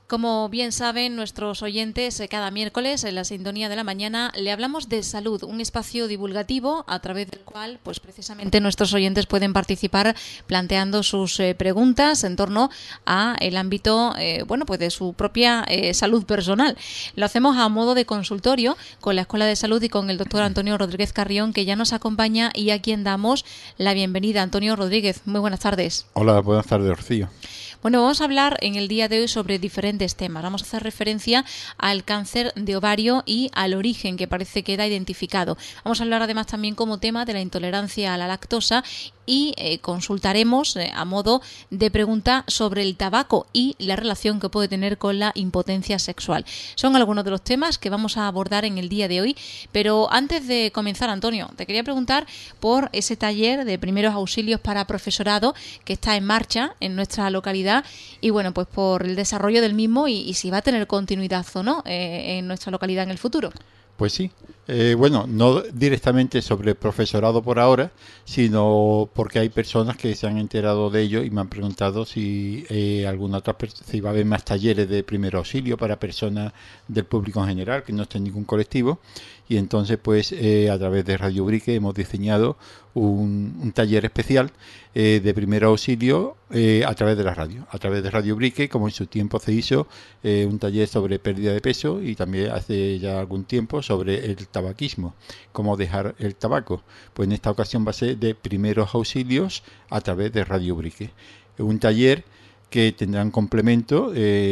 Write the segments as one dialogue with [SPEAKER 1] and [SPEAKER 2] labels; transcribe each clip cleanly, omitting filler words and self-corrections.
[SPEAKER 1] Como bien saben nuestros oyentes, cada miércoles en la sintonía de la mañana le hablamos de salud, un espacio divulgativo a través del cual pues precisamente nuestros oyentes pueden participar planteando sus preguntas en torno a el ámbito pues de su propia salud personal. Lo hacemos a modo de consultorio con la Escuela de Salud y con el doctor Antonio Rodríguez Carrión, que ya nos acompaña y a quien damos la bienvenida. Antonio Rodríguez, muy buenas tardes.
[SPEAKER 2] Hola, buenas tardes, Rocío.
[SPEAKER 1] Bueno, vamos a hablar en el día de hoy sobre diferentes temas. Vamos a hacer referencia al cáncer de ovario y al origen que parece que queda identificado. Vamos a hablar además también como tema de la intolerancia a la lactosa y consultaremos a modo de pregunta sobre el tabaco y la relación que puede tener con la impotencia sexual. Son algunos de los temas que vamos a abordar en el día de hoy, pero antes de comenzar, Antonio, te quería preguntar por ese taller de primeros auxilios para profesorado que está en marcha en nuestra localidad y bueno, pues por el desarrollo del mismo y si va a tener continuidad o no en nuestra localidad en el futuro.
[SPEAKER 2] Pues sí, no directamente sobre profesorado por ahora, sino porque hay personas que se han enterado de ello y me han preguntado si si va a haber más talleres de primer auxilio para personas del público en general, que no esté en ningún colectivo. Y entonces, pues, a través de Radio Ubrique hemos diseñado un taller especial de primer auxilio a través de la radio. A través de Radio Ubrique, como en su tiempo se hizo un taller sobre pérdida de peso y también hace ya algún tiempo sobre el tabaquismo, cómo dejar el tabaco. Pues en esta ocasión va a ser de primeros auxilios a través de Radio Ubrique. Un taller que tendrán complemento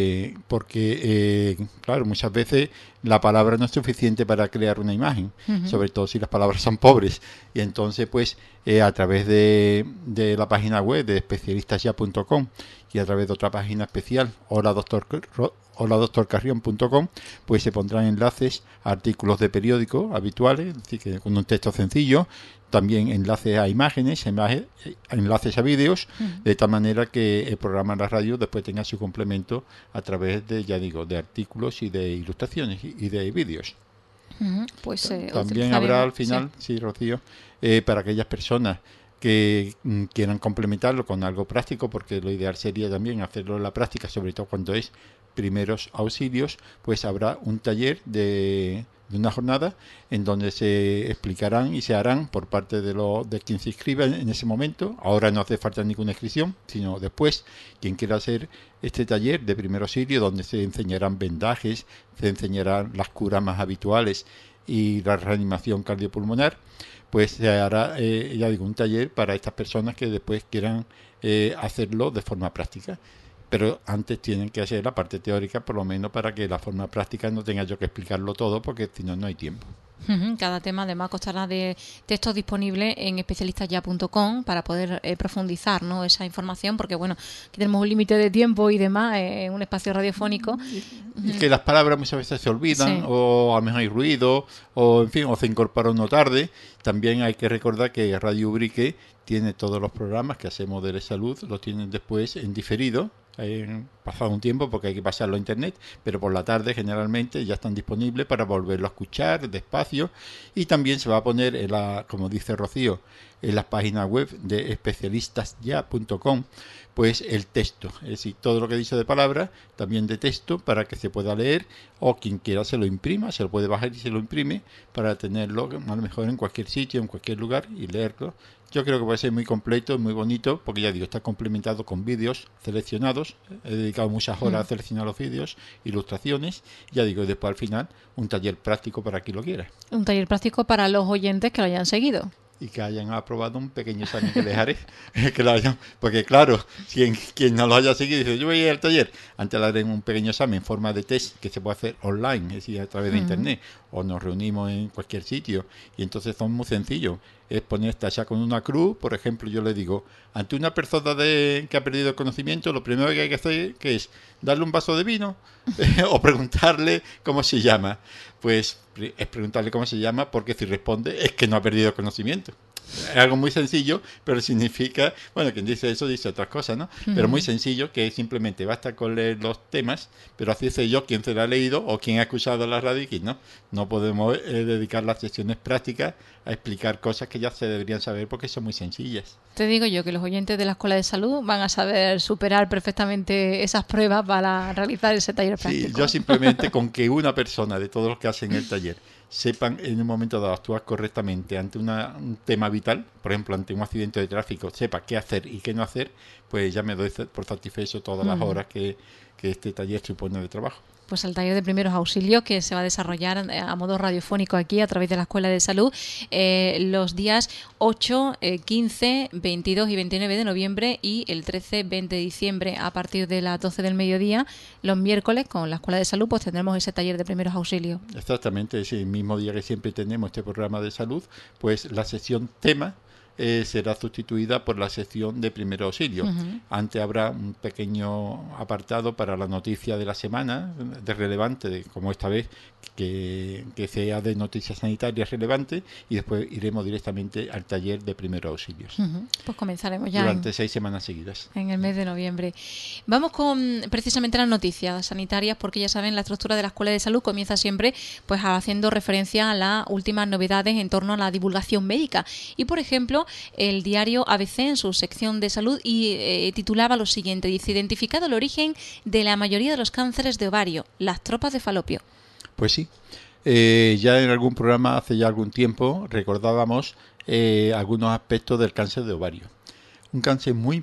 [SPEAKER 2] porque, claro, muchas veces la palabra no es suficiente para crear una imagen, sobre todo si las palabras son pobres. Y entonces, pues, a través de la página web de especialistasya.com y a través de otra página especial, holadoctorcarrión.com, pues se pondrán enlaces a artículos de periódico habituales, es decir, que con un texto sencillo, también enlaces a imágenes, enlaces a vídeos, de tal manera que el programa de la radio después tenga su complemento a través de, ya digo, de artículos y de ilustraciones y de vídeos.
[SPEAKER 1] Pues
[SPEAKER 2] también habrá al final, sí, Rocío, para aquellas personas que quieran complementarlo con algo práctico, porque lo ideal sería también hacerlo en la práctica, sobre todo cuando es primeros auxilios, pues habrá un taller de una jornada en donde se explicarán y se harán por parte de quien se inscriba en ese momento. Ahora no hace falta ninguna inscripción, sino después, quien quiera hacer este taller de primer auxilio, donde se enseñarán vendajes, se enseñarán las curas más habituales y la reanimación cardiopulmonar, pues se hará, ya digo, un taller para estas personas que después quieran hacerlo de forma práctica. Pero antes tienen que hacer la parte teórica, por lo menos para que la forma práctica no tenga yo que explicarlo todo, porque si no, no hay tiempo.
[SPEAKER 1] Cada tema además constará de textos disponibles en especialistasya.com para poder profundizar, ¿no?, esa información, porque bueno, aquí tenemos un límite de tiempo y demás en un espacio radiofónico.
[SPEAKER 2] Y que las palabras muchas veces se olvidan, sí, o a lo mejor hay ruido, o en fin, o se incorpora uno tarde. También hay que recordar que Radio Ubrique tiene todos los programas que hacemos de salud, los tienen después en diferido, pasado un tiempo porque hay que pasarlo a internet, pero por la tarde generalmente ya están disponibles para volverlo a escuchar despacio. Y también se va a poner, como dice Rocío, en las páginas web de especialistasya.com, pues el texto, es decir, todo lo que he dicho de palabras, también de texto, para que se pueda leer, o quien quiera se lo imprima, se lo puede bajar y se lo imprime para tenerlo a lo mejor en cualquier sitio, en cualquier lugar y leerlo. Yo creo que puede ser muy completo, muy bonito, porque ya digo, está complementado con vídeos seleccionados. He dedicado muchas horas a seleccionar los vídeos, ilustraciones, ya digo, y después al final un taller práctico para quien lo quiera.
[SPEAKER 1] Un taller práctico para los oyentes que lo hayan seguido.
[SPEAKER 2] Y que hayan aprobado un pequeño examen que les haré. Porque claro, quien no lo haya seguido dice, yo voy a ir al taller, antes le haré un pequeño examen en forma de test que se puede hacer online, es decir, a través de internet, o nos reunimos en cualquier sitio, y entonces son muy sencillos. Es poner esta ya con una cruz. Por ejemplo, yo le digo, ante una persona que ha perdido el conocimiento, lo primero que hay que hacer que es darle un vaso de vino o preguntarle cómo se llama. Pues es preguntarle cómo se llama, porque si responde es que no ha perdido el conocimiento. Es algo muy sencillo, pero significa, bueno, quien dice eso dice otras cosas, ¿no? Pero muy sencillo, que simplemente basta con leer los temas, pero así sé yo quién se lo ha leído o quién ha escuchado la radio y quién no. No podemos dedicar las sesiones prácticas a explicar cosas que ya se deberían saber porque son muy sencillas.
[SPEAKER 1] Te digo yo que los oyentes de la Escuela de Salud van a saber superar perfectamente esas pruebas para realizar ese taller práctico.
[SPEAKER 2] Sí, yo simplemente con que una persona de todos los que hacen el taller sepan en un momento dado actuar correctamente ante un tema vital, por ejemplo, ante un accidente de tráfico, sepa qué hacer y qué no hacer, pues ya me doy por satisfecho todas las horas que este taller supone de trabajo.
[SPEAKER 1] Pues el taller de primeros auxilios que se va a desarrollar a modo radiofónico aquí a través de la Escuela de Salud los días 8, 15, 22 y 29 de noviembre y el 13, 20 de diciembre a partir de las 12 del mediodía. Los miércoles con la Escuela de Salud pues tendremos ese taller de primeros auxilios.
[SPEAKER 2] Exactamente, ese mismo día que siempre tenemos este programa de salud, pues la sección tema será sustituida por la sección de primer auxilio. Antes habrá un pequeño apartado para la noticia de la semana, de relevante, como esta vez, que sea de noticias sanitarias relevantes, y después iremos directamente al taller de primeros auxilios.
[SPEAKER 1] Pues comenzaremos ya
[SPEAKER 2] durante 6 semanas seguidas.
[SPEAKER 1] En el mes de noviembre. Vamos con precisamente las noticias sanitarias, porque ya saben, la estructura de la Escuela de Salud comienza siempre pues haciendo referencia a las últimas novedades en torno a la divulgación médica. Y, por ejemplo, el diario ABC en su sección de salud titulaba lo siguiente, dice: identificado el origen de la mayoría de los cánceres de ovario, las tropas de falopio.
[SPEAKER 2] Pues sí, ya en algún programa hace ya algún tiempo recordábamos algunos aspectos del cáncer de ovario. Un cáncer muy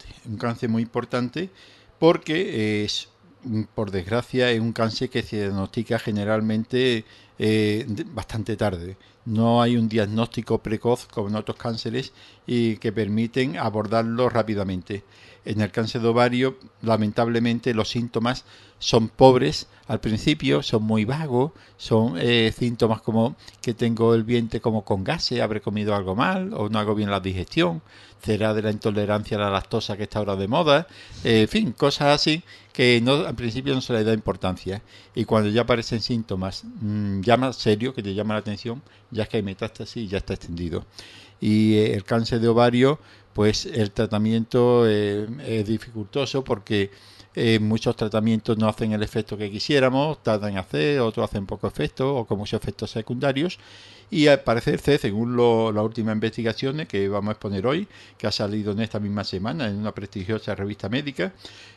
[SPEAKER 2] importante porque por desgracia es un cáncer que se diagnostica generalmente bastante tarde. No hay un diagnóstico precoz como en otros cánceres y que permiten abordarlo rápidamente. En el cáncer de ovario, lamentablemente, los síntomas son pobres al principio, son muy vagos, son síntomas como que tengo el vientre como con gases, habré comido algo mal o no hago bien la digestión, será de la intolerancia a la lactosa que está ahora de moda, en fin, cosas así que al principio no se le da importancia. Y cuando ya aparecen síntomas ya más serios, que te llaman la atención, ya es que hay metástasis y ya está extendido. Y el cáncer de ovario, pues el tratamiento es dificultoso porque muchos tratamientos no hacen el efecto que quisiéramos, tardan en hacer, otros hacen poco efecto o con muchos efectos secundarios. Y al parecer, según las últimas investigaciones que vamos a exponer hoy, que ha salido en esta misma semana en una prestigiosa revista médica,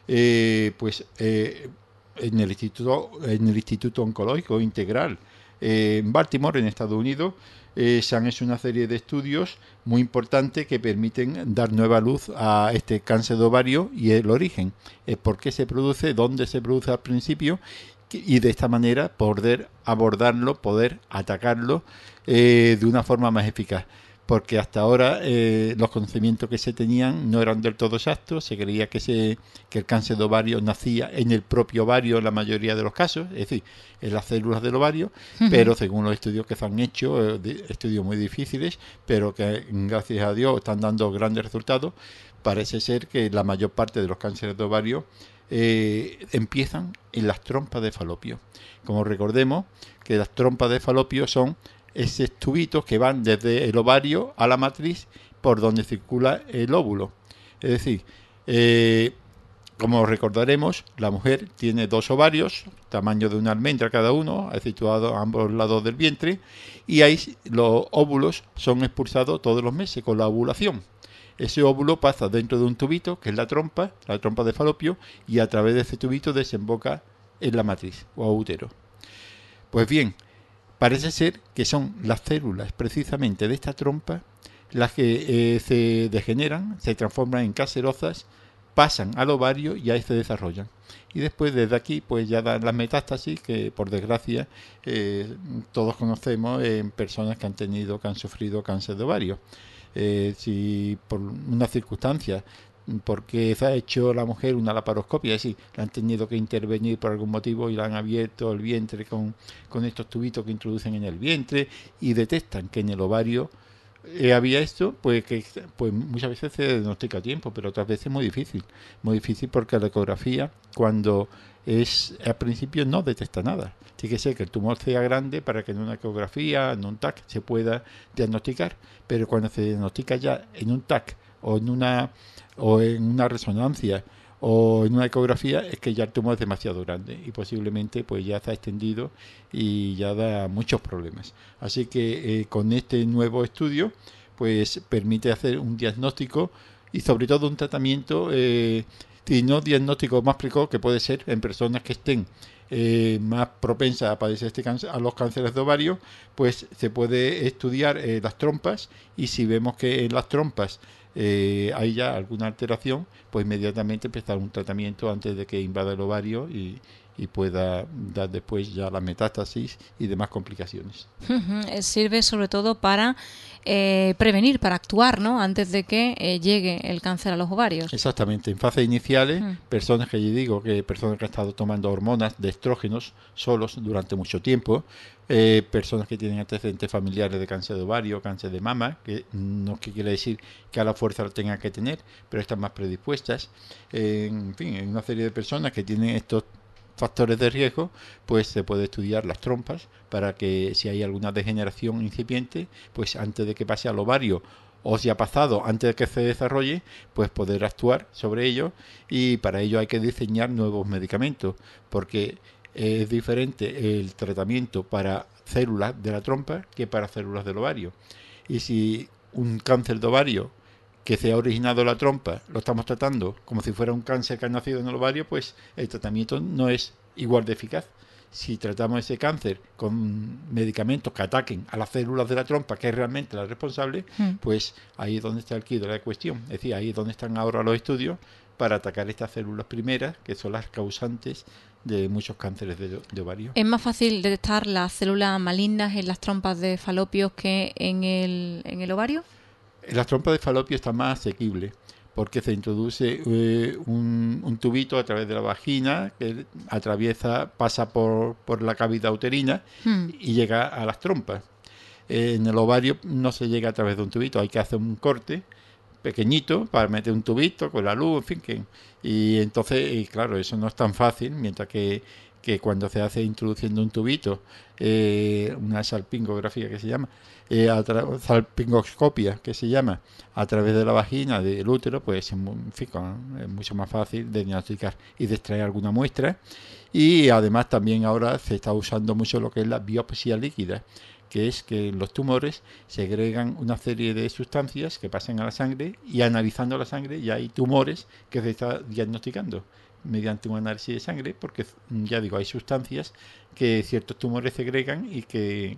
[SPEAKER 2] en el Instituto Oncológico Integral en Baltimore, en Estados Unidos, se han hecho una serie de estudios muy importantes que permiten dar nueva luz a este cáncer de ovario y el origen, por qué se produce, dónde se produce al principio, y de esta manera poder abordarlo, poder atacarlo de una forma más eficaz. Porque hasta ahora los conocimientos que se tenían no eran del todo exactos. Se creía que el cáncer de ovario nacía en el propio ovario en la mayoría de los casos, es decir, en las células del ovario, pero según los estudios que se han hecho, estudios muy difíciles, pero que gracias a Dios están dando grandes resultados, parece ser que la mayor parte de los cánceres de ovario empiezan en las trompas de falopio. Como recordemos que las trompas de falopio son esos tubitos que van desde el ovario a la matriz por donde circula el óvulo. Es decir, como recordaremos, la mujer tiene 2 ovarios, tamaño de una almendra cada uno, situados a ambos lados del vientre, y ahí los óvulos son expulsados todos los meses con la ovulación. Ese óvulo pasa dentro de un tubito, que es la trompa de falopio, y a través de ese tubito desemboca en la matriz o útero. Pues bien, parece ser que son las células precisamente de esta trompa las que se degeneran, se transforman en cancerosas, pasan al ovario y ahí se desarrollan. Y después desde aquí pues ya dan las metástasis que por desgracia todos conocemos en personas que han sufrido cáncer de ovario. Si por una circunstancia, porque se ha hecho la mujer una laparoscopia, es decir, la han tenido que intervenir por algún motivo y la han abierto el vientre con estos tubitos que introducen en el vientre y detectan que en el ovario había esto, pues que pues muchas veces se diagnostica a tiempo, pero otras veces muy difícil porque la ecografía cuando es al principio no detecta nada. Tiene que ser que el tumor sea grande para que en una ecografía, en un TAC, se pueda diagnosticar, pero cuando se diagnostica ya en un TAC o en una resonancia o en una ecografía, es que ya el tumor es demasiado grande y posiblemente pues ya se ha extendido y ya da muchos problemas. Así que con este nuevo estudio pues permite hacer un diagnóstico y sobre todo un tratamiento y no diagnóstico más precoz, que puede ser en personas que estén más propensas a padecer este cáncer, a los cánceres de ovario, pues se puede estudiar las trompas, y si vemos que en las trompas hay ya alguna alteración, pues inmediatamente empezar un tratamiento antes de que invada el ovario y pueda dar después ya la metástasis y demás complicaciones.
[SPEAKER 1] Sirve sobre todo para prevenir, para actuar, ¿no? Antes de que llegue el cáncer a los ovarios.
[SPEAKER 2] Exactamente, en fases iniciales, personas que yo digo que personas que han estado tomando hormonas de estrógenos solos durante mucho tiempo, personas que tienen antecedentes familiares de cáncer de ovario, cáncer de mama, que no quiere decir que a la fuerza lo tengan que tener, pero están más predispuestas, en fin, en una serie de personas que tienen estos factores de riesgo, pues se puede estudiar las trompas para que si hay alguna degeneración incipiente, pues antes de que pase al ovario o si ha pasado antes de que se desarrolle, pues poder actuar sobre ello, y para ello hay que diseñar nuevos medicamentos, porque es diferente el tratamiento para células de la trompa que para células del ovario. Y si un cáncer de ovario que se ha originado en la trompa lo estamos tratando como si fuera un cáncer que ha nacido en el ovario, pues el tratamiento no es igual de eficaz. Si tratamos ese cáncer con medicamentos que ataquen a las células de la trompa, que es realmente la responsable, pues ahí es donde está el quid de la cuestión. Es decir, ahí es donde están ahora los estudios para atacar estas células primeras, que son las causantes de muchos cánceres de ovario.
[SPEAKER 1] ¿Es más fácil detectar las células malignas en las trompas de falopio que en el ovario?
[SPEAKER 2] En las trompas de falopio está más asequible, porque se introduce un tubito a través de la vagina que pasa por la cavidad uterina y llega a las trompas. En el ovario no se llega a través de un tubito, hay que hacer un corte pequeñito para meter un tubito con la luz, en fin, y entonces, claro, eso no es tan fácil, mientras que cuando se hace introduciendo un tubito, una salpingografía que se llama, salpingoscopia que se llama, a través de la vagina, del útero, pues en fin, es mucho más fácil de diagnosticar y de extraer alguna muestra. Y además también ahora se está usando mucho lo que es la biopsia líquida, que es que en los tumores segregan una serie de sustancias que pasan a la sangre, y analizando la sangre ya hay tumores que se está diagnosticando mediante un análisis de sangre, porque ya digo, hay sustancias que ciertos tumores segregan y que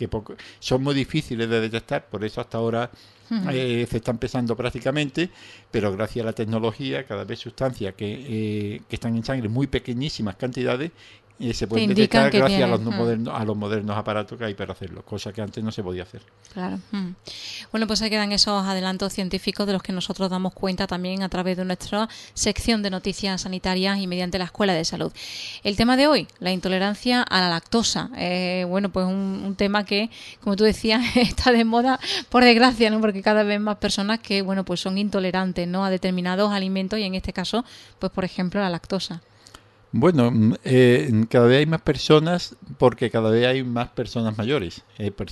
[SPEAKER 2] son muy difíciles de detectar, por eso hasta ahora se está empezando prácticamente, pero gracias a la tecnología cada vez sustancias que están en sangre, muy pequeñísimas cantidades, se pueden detectar gracias a los modernos aparatos que hay para hacerlo, cosa que antes no se podía hacer.
[SPEAKER 1] Claro. Bueno, pues ahí quedan esos adelantos científicos de los que nosotros damos cuenta también a través de nuestra sección de noticias sanitarias y mediante la Escuela de Salud. El tema de hoy, la intolerancia a la lactosa. Bueno, pues un tema que, como tú decías, está de moda, por desgracia, ¿no? Porque cada vez más personas que, bueno, pues son intolerantes, ¿no?, a determinados alimentos, y en este caso, pues por ejemplo, la lactosa.
[SPEAKER 2] Bueno, cada vez hay más personas, porque cada vez hay más personas mayores,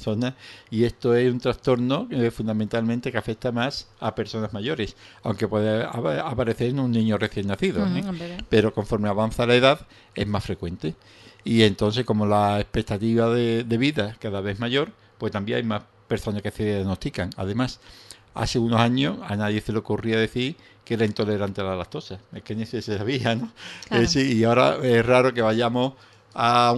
[SPEAKER 2] y esto es un trastorno fundamentalmente que afecta más a personas mayores, aunque puede aparecer en un niño recién nacido, pero conforme avanza la edad es más frecuente, y entonces como la expectativa de vida cada vez mayor, pues también hay más personas que se diagnostican. Además, hace unos años a nadie se le ocurría decir que era intolerante a la lactosa. Es que ni se sabía, ¿no? Claro. Sí, y ahora es raro que vayamos a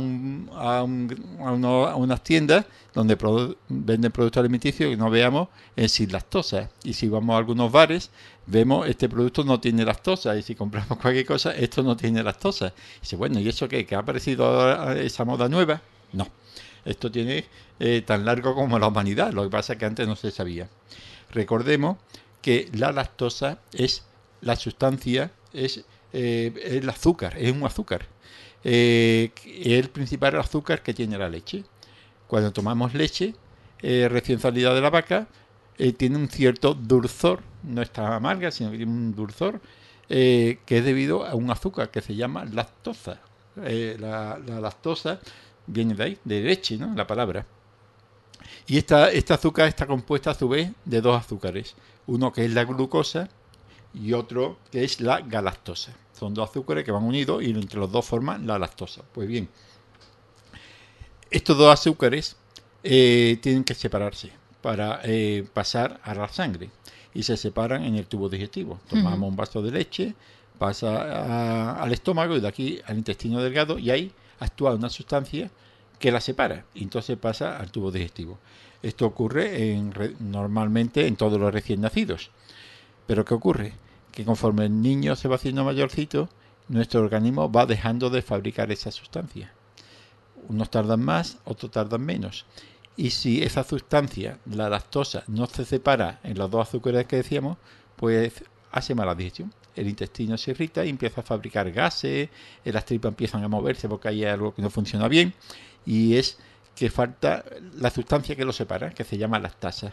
[SPEAKER 2] unas tiendas donde venden productos alimenticios y no veamos sin lactosa. Y si vamos a algunos bares, vemos este producto no tiene lactosa. Y si compramos cualquier cosa, esto no tiene lactosa. Y dice, bueno, ¿y eso qué? ¿Que ha aparecido ahora esa moda nueva? No. Esto tiene tan largo como la humanidad. Lo que pasa es que antes no se sabía. Recordemos que la lactosa es la sustancia, es el azúcar, es un azúcar. Es el principal azúcar que tiene la leche. Cuando tomamos leche recién salida de la vaca, tiene un cierto dulzor, no está amarga, sino que tiene un dulzor que es debido a un azúcar que se llama lactosa. La lactosa viene de ahí, de leche, ¿no? La palabra. Y este azúcar está compuesta a su vez de dos azúcares, uno que es la glucosa y otro que es la galactosa. Son dos azúcares que van unidos y entre los dos forman la lactosa. Pues bien, estos dos azúcares tienen que separarse para pasar a la sangre y se separan en el tubo digestivo. Tomamos un vaso de leche, pasa al estómago y de aquí al intestino delgado y ahí actúa una sustancia que la separa y entonces pasa al tubo digestivo. Esto ocurre normalmente en todos los recién nacidos. Pero ¿qué ocurre? Que conforme el niño se va haciendo mayorcito, nuestro organismo va dejando de fabricar esa sustancia. Unos tardan más, otros tardan menos. Y si esa sustancia, la lactosa, no se separa en los dos azúcares que decíamos, pues hace mala digestión. El intestino se irrita y empieza a fabricar gases, las tripas empiezan a moverse porque hay algo que no funciona bien, y es que falta la sustancia que lo separa, que se llama lactasa.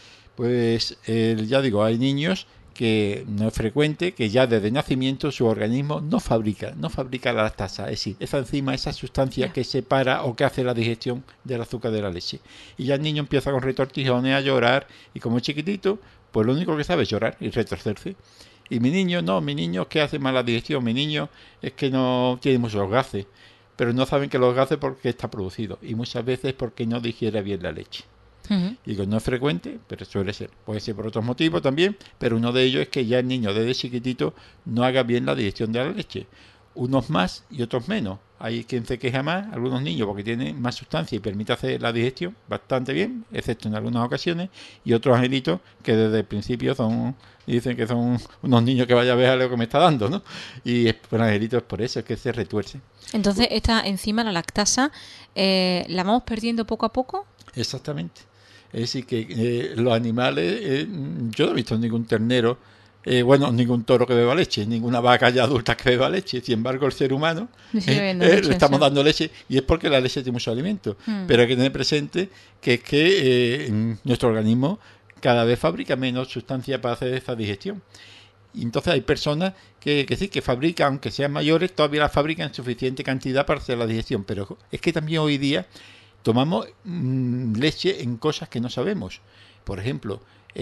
[SPEAKER 2] Pues ya digo, hay niños que no es frecuente, que ya desde nacimiento su organismo no fabrica la lactasa, es decir, esa enzima, esa sustancia que separa o que hace la digestión del azúcar de la leche. Y ya el niño empieza con retortijones a llorar, y como es chiquitito, pues lo único que sabe es llorar y retorcerse. Y mi niño es que hace mala digestión, mi niño es que no tiene muchos gases, pero no saben que los gases porque está producido, y muchas veces porque no digiere bien la leche. Digo, no es frecuente, pero suele ser. Puede ser por otros motivos también, pero uno de ellos es que ya el niño desde chiquitito no haga bien la digestión de la leche. Unos más y otros menos. Hay quien se queja más, algunos niños, porque tienen más sustancia y permite hacer la digestión bastante bien, excepto en algunas ocasiones, y otros angelitos que desde el principio dicen que son unos niños que vaya a ver lo que me está dando, ¿no? Y por angelitos es por eso, es que se retuerce.
[SPEAKER 1] Entonces, esta enzima, la lactasa, ¿la vamos perdiendo poco a poco?
[SPEAKER 2] Exactamente. Es decir, que los animales, yo no he visto ningún ternero, ningún toro que beba leche, ninguna vaca ya adulta que beba leche. Sin embargo, el ser humano le estamos dando leche, y es porque la leche tiene mucho alimento. Pero hay que tener presente que es que nuestro organismo cada vez fabrica menos sustancia para hacer esa digestión. Y entonces hay personas que sí, que fabrican, aunque sean mayores, todavía la fabrican en suficiente cantidad para hacer la digestión. Pero es que también hoy día tomamos leche en cosas que no sabemos. Por ejemplo,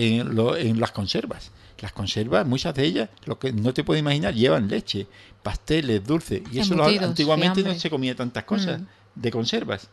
[SPEAKER 2] en las conservas. Las conservas, muchas de ellas, lo que no te puedes imaginar, llevan leche, pasteles, dulces. Y eso antiguamente no se comía tantas cosas de conservas.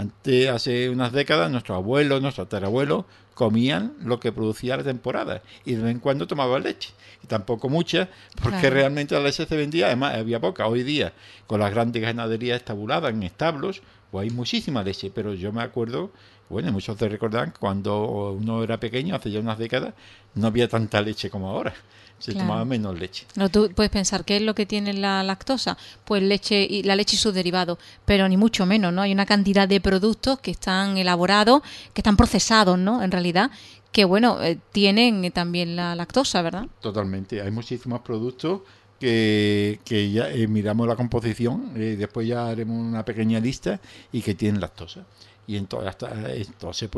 [SPEAKER 2] Hace unas décadas, nuestros abuelos, nuestros tatarabuelos comían lo que producía la temporada. Y de vez en cuando tomaban leche. Y tampoco mucha, porque realmente la leche se vendía, además había poca. Hoy día, con las grandes ganaderías estabuladas en establos, pues hay muchísima leche, pero yo me acuerdo, muchos te recordarán, cuando uno era pequeño, hace ya unas décadas, no había tanta leche como ahora, se tomaba menos leche.
[SPEAKER 1] No, tú puedes pensar, ¿qué es lo que tiene la lactosa? Pues la leche y sus derivados, pero ni mucho menos, ¿no? Hay una cantidad de productos que están elaborados, que están procesados, ¿no? En realidad, que tienen también la lactosa, ¿verdad?
[SPEAKER 2] Totalmente, hay muchísimos productos que ya miramos la composición, después ya haremos una pequeña lista, y que tienen lactosa. Y entonces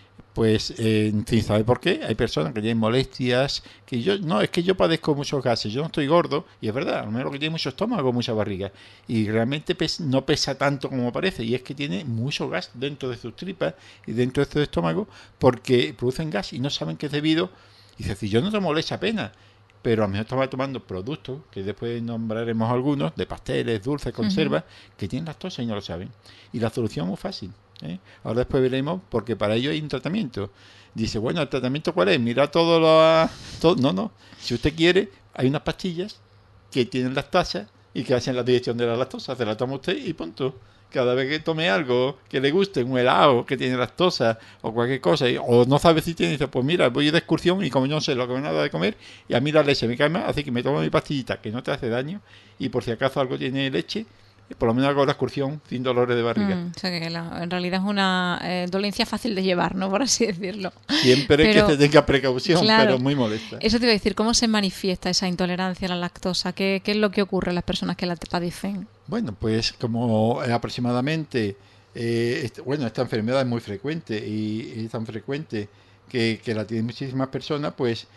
[SPEAKER 2] sin saber por qué, hay personas que tienen molestias, es que yo padezco muchos gases, yo no estoy gordo, y es verdad, a lo mejor que tiene mucho estómago, mucha barriga, y realmente no pesa tanto como parece, y es que tiene mucho gas dentro de sus tripas y dentro de su estómago, porque producen gas y no saben qué es debido. Y dice, si yo no tomo leche apenas, pero a lo mejor estaba tomando productos, que después nombraremos algunos, de pasteles, dulces, conservas, que tienen lactosa y no lo saben. Y la solución es muy fácil. Ahora después veremos, porque para ello hay un tratamiento. Dice, ¿el tratamiento cuál es? Mira todo lo... No. Si usted quiere, hay unas pastillas que tienen lactasa y que hacen la digestión de la lactosa. Se la toma usted y punto. Cada vez que tome algo que le guste, un helado que tiene lactosa o cualquier cosa, o no sabe si tiene, dice, pues mira, voy de excursión y como yo no sé lo que me da de comer, y a mí la leche me cae mal, así que me tomo mi pastillita que no te hace daño, y por si acaso algo tiene leche, por lo menos hago la excursión sin dolores de barriga.
[SPEAKER 1] O sea que en realidad es una dolencia fácil de llevar, ¿no? Por así decirlo.
[SPEAKER 2] Siempre que se tenga precaución,
[SPEAKER 1] claro,
[SPEAKER 2] pero muy molesta.
[SPEAKER 1] Eso te iba a decir, ¿cómo se manifiesta esa intolerancia a la lactosa? ¿Qué es lo que ocurre en las personas que la padecen?
[SPEAKER 2] Pues como aproximadamente, esta enfermedad es muy frecuente, y es tan frecuente que la tienen muchísimas personas, pues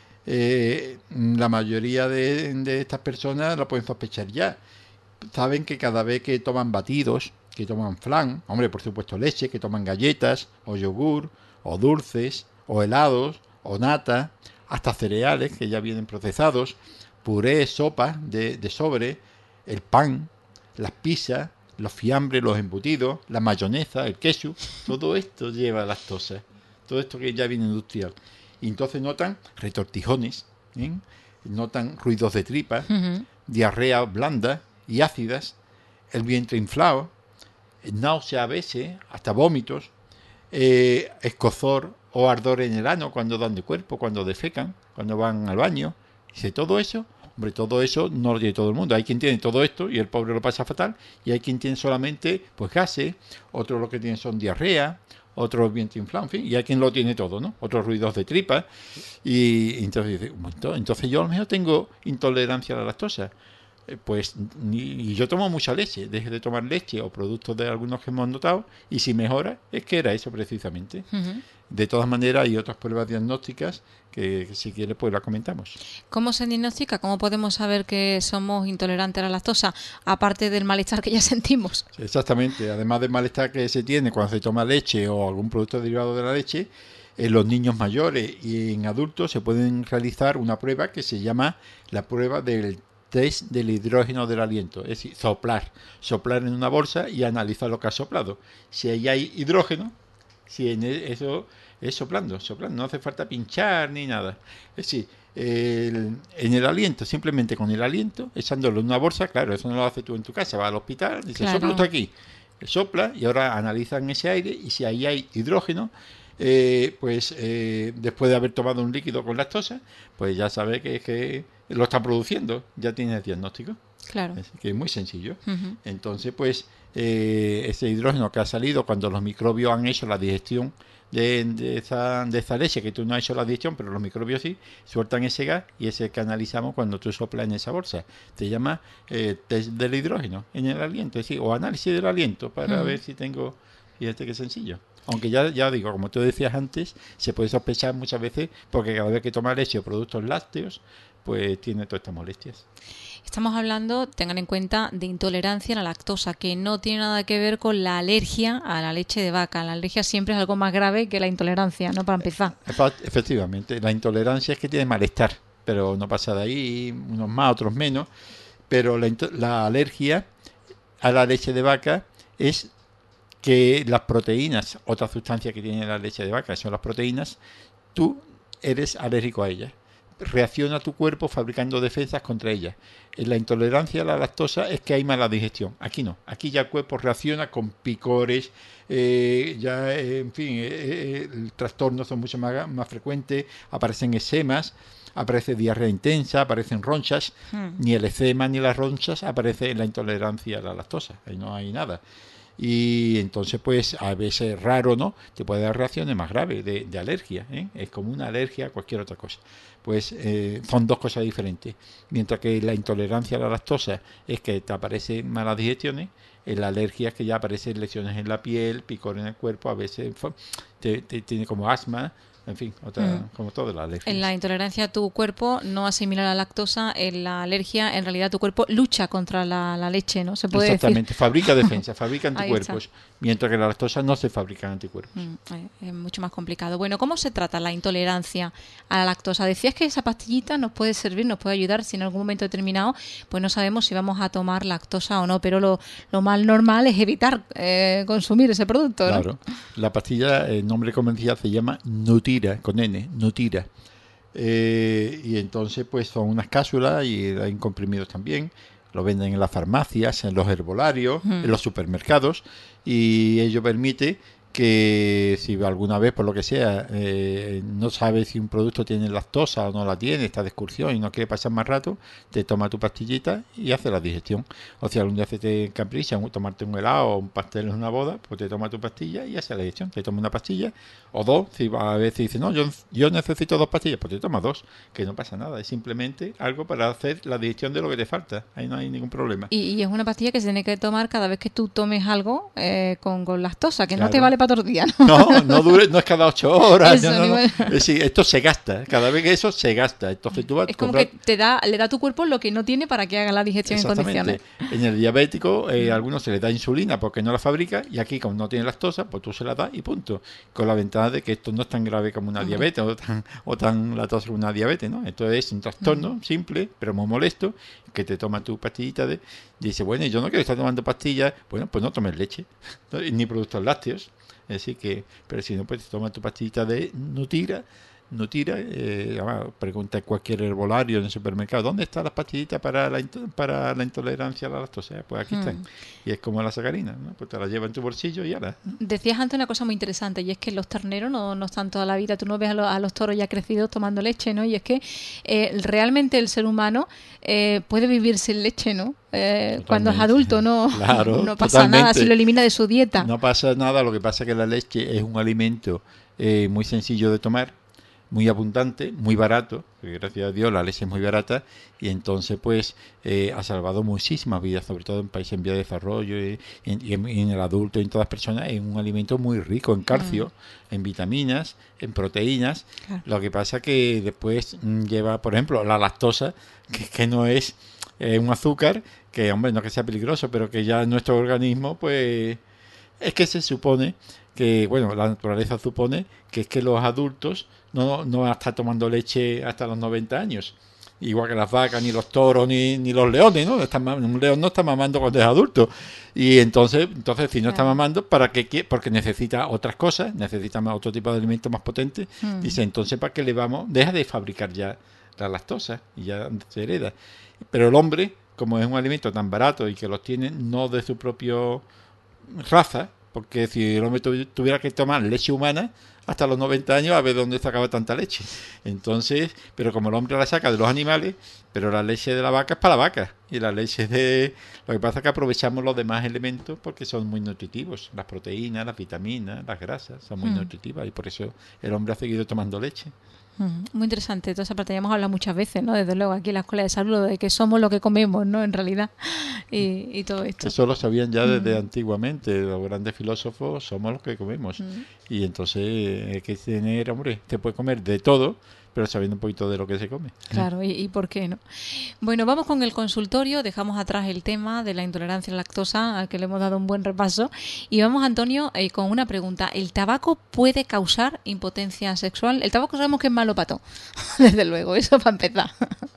[SPEAKER 2] la mayoría de estas personas la pueden sospechar ya. Saben que cada vez que toman batidos, que toman flan, hombre, por supuesto leche, que toman galletas, o yogur, o dulces, o helados, o nata, hasta cereales que ya vienen procesados, puré, sopa de sobre, el pan, las pizzas, los fiambres, los embutidos, la mayonesa, el queso, todo esto lleva lactosa, todo esto que ya viene industrial. Y entonces notan retortijones, ¿eh? Notan ruidos de tripa, diarrea blanda y ácidas, el vientre inflado, náusea a veces, hasta vómitos, escozor o ardor en el ano cuando dan de cuerpo, cuando defecan, cuando van al baño. Dice, todo eso, hombre, todo eso no lo tiene todo el mundo. Hay quien tiene todo esto y el pobre lo pasa fatal, y hay quien tiene solamente pues gases, otros lo que tienen son diarrea, otros vientre inflado, en fin, y hay quien lo tiene todo, ¿no? Otros ruidos de tripa, y entonces dice, entonces yo a lo mejor tengo intolerancia a la lactosa. Pues y yo tomo mucha leche, deje de tomar leche o productos de algunos que hemos notado, y si mejora es que era eso precisamente. De todas maneras hay otras pruebas diagnósticas que si quieres pues las comentamos.
[SPEAKER 1] ¿Cómo se diagnostica? ¿Cómo podemos saber que somos intolerantes a la lactosa, aparte del malestar que ya sentimos?
[SPEAKER 2] Exactamente, además del malestar que se tiene cuando se toma leche o algún producto derivado de la leche, en los niños mayores y en adultos se pueden realizar una prueba que se llama la prueba del test del hidrógeno del aliento, es decir, soplar en una bolsa y analizar lo que ha soplado. Si ahí hay hidrógeno, si en eso es soplando, no hace falta pinchar ni nada. Es decir, en el aliento, simplemente con el aliento, echándolo en una bolsa, claro, eso no lo haces tú en tu casa, vas al hospital, dices, claro, sopla esto aquí, sopla y ahora analizan ese aire y si ahí hay hidrógeno, después de haber tomado un líquido con lactosa, pues ya sabe que lo está produciendo, ya tiene el diagnóstico.
[SPEAKER 1] Claro.
[SPEAKER 2] Es que es muy sencillo. Entonces, pues, ese hidrógeno que ha salido cuando los microbios han hecho la digestión de esa leche, que tú no has hecho la digestión, pero los microbios sí, sueltan ese gas y ese que analizamos cuando tú soplas en esa bolsa. Te llama test del hidrógeno en el aliento, es decir, o análisis del aliento para ver si tengo... Fíjate qué sencillo. Aunque ya digo, como tú decías antes, se puede sospechar muchas veces porque cada vez que toma leche o productos lácteos, pues tiene todas estas molestias.
[SPEAKER 1] Estamos hablando, tengan en cuenta, de intolerancia a la lactosa, que no tiene nada que ver con la alergia a la leche de vaca. La alergia siempre es algo más grave que la intolerancia, ¿no? Para empezar.
[SPEAKER 2] Efectivamente, la intolerancia es que tiene malestar, pero no pasa de ahí, unos más, otros menos. Pero la alergia a la leche de vaca es que las proteínas, otra sustancia que tiene la leche de vaca, son las proteínas, tú eres alérgico a ellas. Reacciona tu cuerpo fabricando defensas contra ellas. En la intolerancia a la lactosa es que hay mala digestión. Aquí no. Aquí ya el cuerpo reacciona con picores, en fin, el trastorno son mucho más frecuentes, aparecen eczemas, aparece diarrea intensa, aparecen ronchas. Ni el eczema ni las ronchas aparece en la intolerancia a la lactosa. Ahí no hay nada. Y entonces, pues, a veces raro, ¿no? Te puede dar reacciones más graves de alergia, ¿eh? Es como una alergia a cualquier otra cosa. Pues son dos cosas diferentes. Mientras que la intolerancia a la lactosa es que te aparecen malas digestiones, en la alergia es que ya aparecen lesiones en la piel, picor en el cuerpo, a veces te tiene como asma, en fin, como toda la alergia.
[SPEAKER 1] En la intolerancia tu cuerpo no asimila la lactosa, en la alergia en realidad tu cuerpo lucha contra la leche, ¿no? Se puede
[SPEAKER 2] Exactamente,
[SPEAKER 1] decir.
[SPEAKER 2] Fabrica defensa, fabrica anticuerpos, mientras que la lactosa no se fabrican anticuerpos.
[SPEAKER 1] Es mucho más complicado. Bueno, ¿cómo se trata la intolerancia a la lactosa? Decías que esa pastillita nos puede servir, nos puede ayudar si en algún momento determinado pues no sabemos si vamos a tomar lactosa o no, pero lo más normal es evitar consumir ese producto, ¿no?
[SPEAKER 2] Claro, la pastilla, el nombre comercial se llama Nutira, con N, Nutira. Y entonces pues son unas cápsulas y hay comprimidos también. Lo venden en las farmacias, en los herbolarios, en los supermercados, y ello permite que si alguna vez, por lo que sea, no sabes si un producto tiene lactosa o no la tiene, está de excursión y no quiere pasar más rato, te toma tu pastillita y hace la digestión. O si algún día se te encapricha tomarte un helado o un pastel en una boda, pues te toma tu pastilla y hace la digestión. Te toma una pastilla o dos, si a veces dices, no, yo necesito 2 pastillas, pues te tomas 2, que no pasa nada, es simplemente algo para hacer la digestión de lo que te falta, ahí no hay ningún problema.
[SPEAKER 1] Y es una pastilla que se tiene que tomar cada vez que tú tomes algo con lactosa, que claro, no te vale para todos los días.
[SPEAKER 2] No es cada 8 horas.
[SPEAKER 1] Eso,
[SPEAKER 2] No. Es decir, esto se gasta. Cada vez que eso se gasta. Entonces tú vas
[SPEAKER 1] es como
[SPEAKER 2] comprar...
[SPEAKER 1] que le da a tu cuerpo lo que no tiene para que haga la digestión en condiciones.
[SPEAKER 2] En el diabético, a algunos se les da insulina porque no la fabrica, y aquí, como no tiene lactosa, pues tú se la das y punto. Con la ventaja de que esto no es tan grave como una diabetes o tan latoso como una diabetes, ¿no? Esto es un trastorno simple, pero muy molesto, que te toma tu pastillita dice, bueno, yo no quiero estar tomando pastillas, bueno, pues no tomes leche, ni productos lácteos. Así que, pero si no, pues toma tu pastillita de Nutira, pregunta cualquier herbolario en el supermercado, ¿dónde están las pastillitas para la intolerancia a la lactosa? Pues aquí están. Y es como la sacarina, ¿no? Pues te la lleva en tu bolsillo y ahora.
[SPEAKER 1] Decías antes una cosa muy interesante, y es que los terneros no están toda la vida. Tú no ves a los toros ya crecidos tomando leche, ¿no? Y es que realmente el ser humano puede vivir sin leche, ¿no? Cuando es adulto no pasa nada si lo elimina de su dieta.
[SPEAKER 2] No pasa nada, lo que pasa es que la leche es un alimento muy sencillo de tomar, muy abundante, muy barato, porque gracias a Dios la leche es muy barata, y entonces pues ha salvado muchísimas vidas, sobre todo en países en vía de desarrollo y en el adulto y en todas las personas. Es un alimento muy rico en calcio, en vitaminas, en proteínas. Claro. Lo que pasa que después lleva, por ejemplo, la lactosa, que no es un azúcar, que hombre, no que sea peligroso, pero que ya nuestro organismo pues es que se supone que, bueno, la naturaleza supone que es que los adultos no van a estar tomando leche hasta los 90 años. Igual que las vacas, ni los toros, ni los leones, ¿no? Un león no está mamando cuando es adulto. Y entonces si no está mamando, ¿para qué? Porque necesita otras cosas, necesita otro tipo de alimentos más potentes. Dice, entonces, ¿para qué le vamos? Deja de fabricar ya la lactosa y ya se hereda. Pero el hombre, como es un alimento tan barato y que los tiene no de su propio raza, porque si el hombre tuviera que tomar leche humana hasta los 90 años, a ver dónde sacaba tanta leche. Entonces, pero como el hombre la saca de los animales, pero la leche de la vaca es para la vaca, y la leche de... Lo que pasa es que aprovechamos los demás elementos porque son muy nutritivos. Las proteínas, las vitaminas, las grasas son muy nutritivas, y por eso el hombre ha seguido tomando leche.
[SPEAKER 1] Muy interesante. Toda esa parte ya hemos hablado muchas veces, ¿no? Desde luego aquí en la Escuela de Salud, de que somos lo que comemos, ¿no? En realidad, y todo esto.
[SPEAKER 2] Eso lo sabían ya desde antiguamente. Los grandes filósofos somos los que comemos. Y entonces hay que tener, hombre, te puede comer de todo, pero sabiendo un poquito de lo que se come.
[SPEAKER 1] Claro, y por qué no. Bueno, vamos con el consultorio, dejamos atrás el tema de la intolerancia a la lactosa, al que le hemos dado un buen repaso, y vamos, Antonio, con una pregunta. ¿El tabaco puede causar impotencia sexual? El tabaco sabemos que es malo para todo, desde luego, eso para empezar.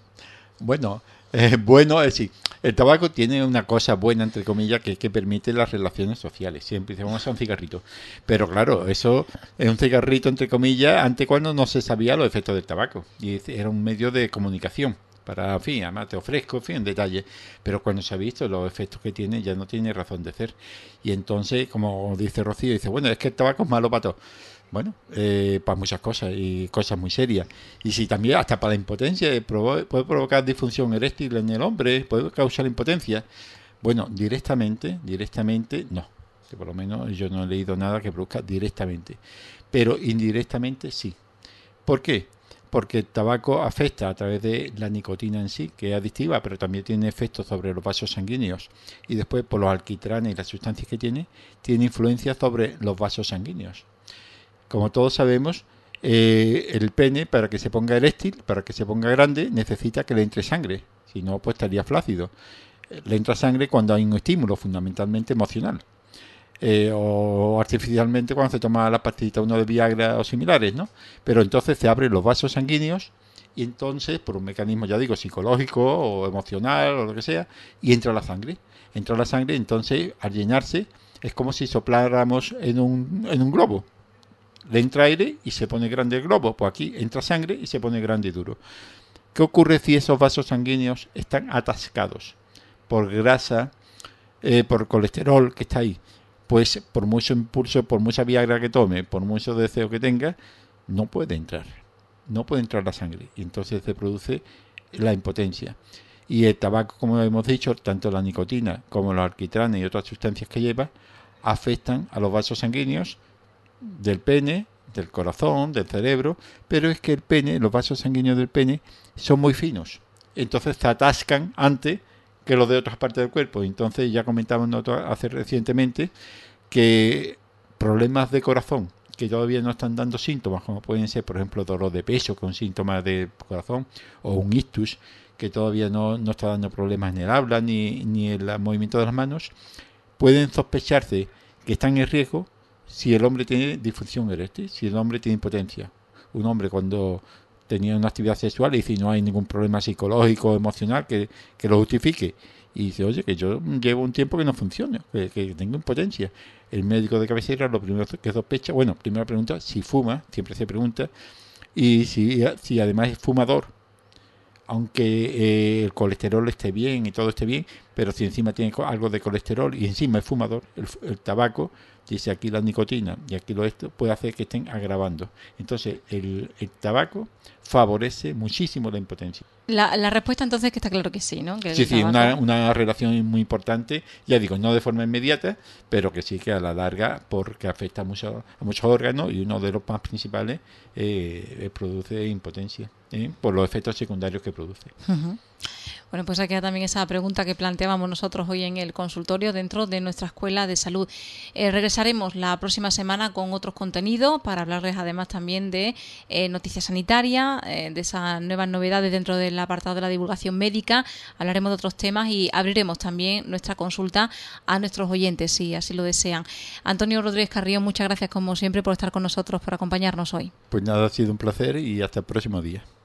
[SPEAKER 2] Bueno, sí. El tabaco tiene una cosa buena, entre comillas, que es que permite las relaciones sociales. Siempre dice, vamos a un cigarrito. Pero claro, eso es un cigarrito, entre comillas, antes cuando no se sabía los efectos del tabaco. Y era un medio de comunicación. Para, en fin, además te ofrezco, en fin, en detalle. Pero cuando se ha visto los efectos que tiene, ya no tiene razón de ser. Y entonces, como dice Rocío, dice, bueno, es que el tabaco es malo para todo. Bueno, para muchas cosas y cosas muy serias. Y si también hasta para la impotencia puede provocar disfunción eréctil en el hombre, puede causar impotencia. Bueno, directamente no. Que por lo menos yo no he leído nada que produzca directamente. Pero indirectamente sí. ¿Por qué? Porque el tabaco afecta a través de la nicotina en sí, que es adictiva, pero también tiene efectos sobre los vasos sanguíneos. Y después, por los alquitranes y las sustancias que tiene influencia sobre los vasos sanguíneos. Como todos sabemos, el pene, para que se ponga eréctil, para que se ponga grande, necesita que le entre sangre. Si no, pues estaría flácido. Le entra sangre cuando hay un estímulo, fundamentalmente emocional. O artificialmente cuando se toma la pastillita uno de Viagra o similares, ¿no? Pero entonces se abren los vasos sanguíneos y entonces, por un mecanismo, ya digo, psicológico o emocional o lo que sea, y entra la sangre. Entra la sangre, entonces, al llenarse, es como si sopláramos en un globo. Le entra aire y se pone grande el globo. Pues aquí entra sangre y se pone grande y duro. ¿Qué ocurre si esos vasos sanguíneos están atascados por grasa, por colesterol que está ahí? Pues por mucho impulso, por mucha Viagra que tome, por mucho deseo que tenga, no puede entrar la sangre. Y entonces se produce la impotencia. Y el tabaco, como hemos dicho, tanto la nicotina como los alquitranes y otras sustancias que lleva, afectan a los vasos sanguíneos del pene, del corazón, del cerebro, pero es que el pene, los vasos sanguíneos del pene son muy finos, entonces se atascan antes que los de otras partes del cuerpo. Entonces ya comentábamos nosotros hace recientemente que problemas de corazón que todavía no están dando síntomas, como pueden ser, por ejemplo, dolor de pecho con síntomas de corazón, o un ictus que todavía no está dando problemas en el habla ni en el movimiento de las manos, pueden sospecharse que están en riesgo si el hombre tiene disfunción eréctil, si el hombre tiene impotencia. Un hombre cuando tenía una actividad sexual y si no hay ningún problema psicológico o emocional que lo justifique, y dice, oye, que yo llevo un tiempo que no funciona, que tengo impotencia. El médico de cabecera lo primero que sospecha, bueno, primero pregunta si fuma, siempre se pregunta, y si además es fumador, aunque el colesterol esté bien y todo esté bien, pero si encima tiene algo de colesterol y encima es fumador, el tabaco, dice aquí la nicotina y aquí lo esto, puede hacer que estén agravando. Entonces, el tabaco favorece muchísimo la impotencia.
[SPEAKER 1] La respuesta entonces que está claro que sí, ¿no? Que
[SPEAKER 2] sí, una relación muy importante, ya digo, no de forma inmediata, pero que sí que a la larga, porque afecta a muchos órganos y uno de los más principales produce impotencia, por los efectos secundarios que produce.
[SPEAKER 1] Uh-huh. Bueno, pues aquí también esa pregunta que planteábamos nosotros hoy en el consultorio dentro de nuestra escuela de salud. Regresaremos la próxima semana con otros contenidos para hablarles además también de noticias sanitarias, de esas nuevas novedades dentro del apartado de la divulgación médica. Hablaremos de otros temas y abriremos también nuestra consulta a nuestros oyentes, si así lo desean. Antonio Rodríguez Carrión, muchas gracias como siempre por estar con nosotros, por acompañarnos hoy.
[SPEAKER 2] Pues nada, ha sido un placer y hasta el próximo día.